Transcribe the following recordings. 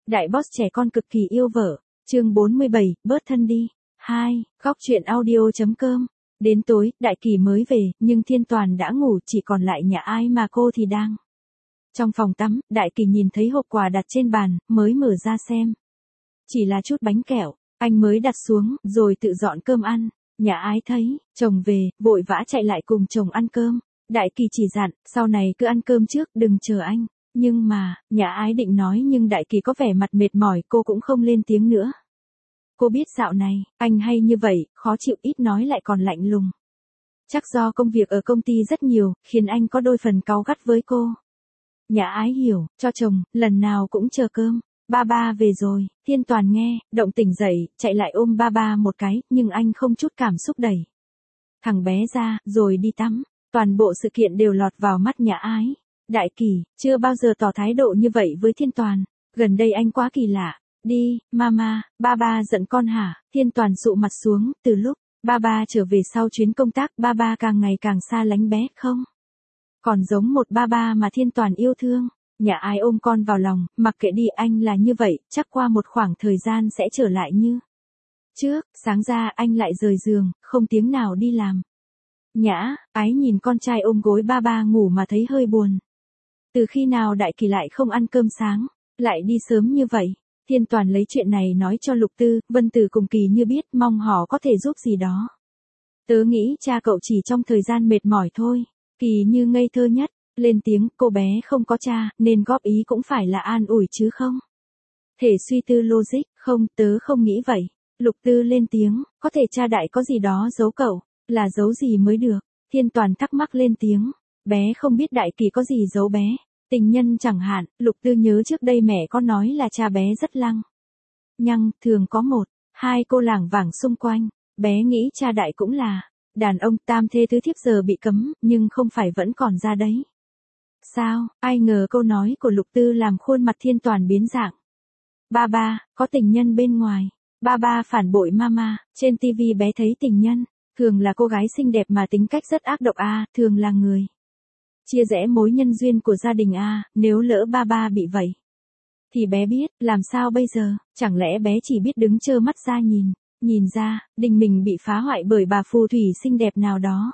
Đại boss trẻ con cực kỳ yêu vợ. Chương 47, bớt thân đi. 2. Góc truyện audio.com. Đến tối, Đại Kỳ mới về, nhưng Thiên Toàn đã ngủ, chỉ còn lại nhà ai mà cô thì đang. Trong phòng tắm, Đại Kỳ nhìn thấy hộp quà đặt trên bàn, mới mở ra xem. Chỉ là chút bánh kẹo, anh mới đặt xuống, rồi tự dọn cơm ăn. Nhà Ái thấy chồng về, vội vã chạy lại cùng chồng ăn cơm. Đại Kỳ chỉ dặn, sau này cứ ăn cơm trước, đừng chờ anh. Nhưng mà, nhà Ái định nói nhưng Đại Kỳ có vẻ mặt mệt mỏi, cô cũng không lên tiếng nữa. Cô biết dạo này, anh hay như vậy, khó chịu, ít nói lại còn lạnh lùng. Chắc do công việc ở công ty rất nhiều, khiến anh có đôi phần cáu gắt với cô. Nhà Ái hiểu, cho chồng, lần nào cũng chờ cơm. Ba ba về rồi. Thiên Toàn nghe, động tỉnh dậy, chạy lại ôm ba ba một cái, nhưng anh không chút cảm xúc đẩy thằng bé ra, rồi đi tắm. Toàn bộ sự kiện đều lọt vào mắt nhà Ái. Đại Kỳ, chưa bao giờ tỏ thái độ như vậy với Thiên Toàn. Gần đây anh quá kỳ lạ. Đi, mama, ba ba giận con hả? Thiên Toàn sụ mặt xuống, từ lúc ba ba trở về sau chuyến công tác, ba ba càng ngày càng xa lánh bé, không? Còn giống một ba ba mà Thiên Toàn yêu thương. Nhà Ái ôm con vào lòng, mặc kệ đi, anh là như vậy, chắc qua một khoảng thời gian sẽ trở lại như trước. Sáng ra anh lại rời giường, không tiếng nào đi làm. Nhã, Ái nhìn con trai ôm gối ba ba ngủ mà thấy hơi buồn. Từ khi nào Đại Kỳ lại không ăn cơm sáng, lại đi sớm như vậy? Thiên Toàn lấy chuyện này nói cho Lục Tư, Vân Tử cùng Kỳ Như biết, mong họ có thể giúp gì đó. Tớ nghĩ cha cậu chỉ trong thời gian mệt mỏi thôi. Kỳ Như ngây thơ nhất, lên tiếng, cô bé không có cha, nên góp ý cũng phải là an ủi chứ không? Thể suy tư logic, không, tớ không nghĩ vậy. Lục Tư lên tiếng, có thể cha Đại có gì đó giấu cậu, là giấu gì mới được? Thiên Toàn thắc mắc lên tiếng, bé không biết Đại Kỳ có gì giấu bé. Tình nhân chẳng hạn. Lục Tư nhớ trước đây mẹ có nói là cha bé rất lăng nhăng, thường có một, hai cô lảng vảng xung quanh. Bé nghĩ cha Đại cũng là đàn ông, tam thê tứ thiếp giờ bị cấm, nhưng không phải vẫn còn ra đấy. Sao? Ai ngờ câu nói của Lục Tư làm khuôn mặt Thiên Toàn biến dạng. Ba ba, có tình nhân bên ngoài. Ba ba phản bội mama. Trên tivi bé thấy tình nhân, thường là cô gái xinh đẹp mà tính cách rất ác độc thường là người chia rẽ mối nhân duyên của gia đình nếu lỡ ba ba bị vậy thì bé biết, làm sao bây giờ? Chẳng lẽ bé chỉ biết đứng trơ mắt ra nhìn ra, đình mình bị phá hoại bởi bà phù thủy xinh đẹp nào đó.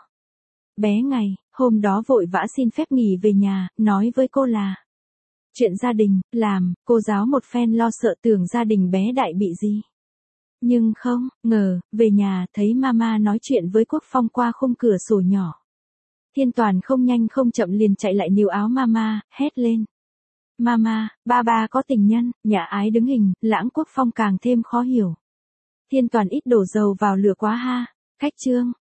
Bé ngày, hôm đó vội vã xin phép nghỉ về nhà, nói với cô là chuyện gia đình, làm, cô giáo một phen lo sợ tưởng gia đình bé Đại bị gì. Nhưng không, ngờ, về nhà, thấy mama nói chuyện với Quốc Phong qua khung cửa sổ nhỏ. Thiên Toàn không nhanh không chậm liền chạy lại níu áo mama, hét lên. Mama, ba ba có tình nhân. Nhà Ái đứng hình, Lãng Quốc Phong càng thêm khó hiểu. Thiên Toàn ít đổ dầu vào lửa quá ha. Khách trương,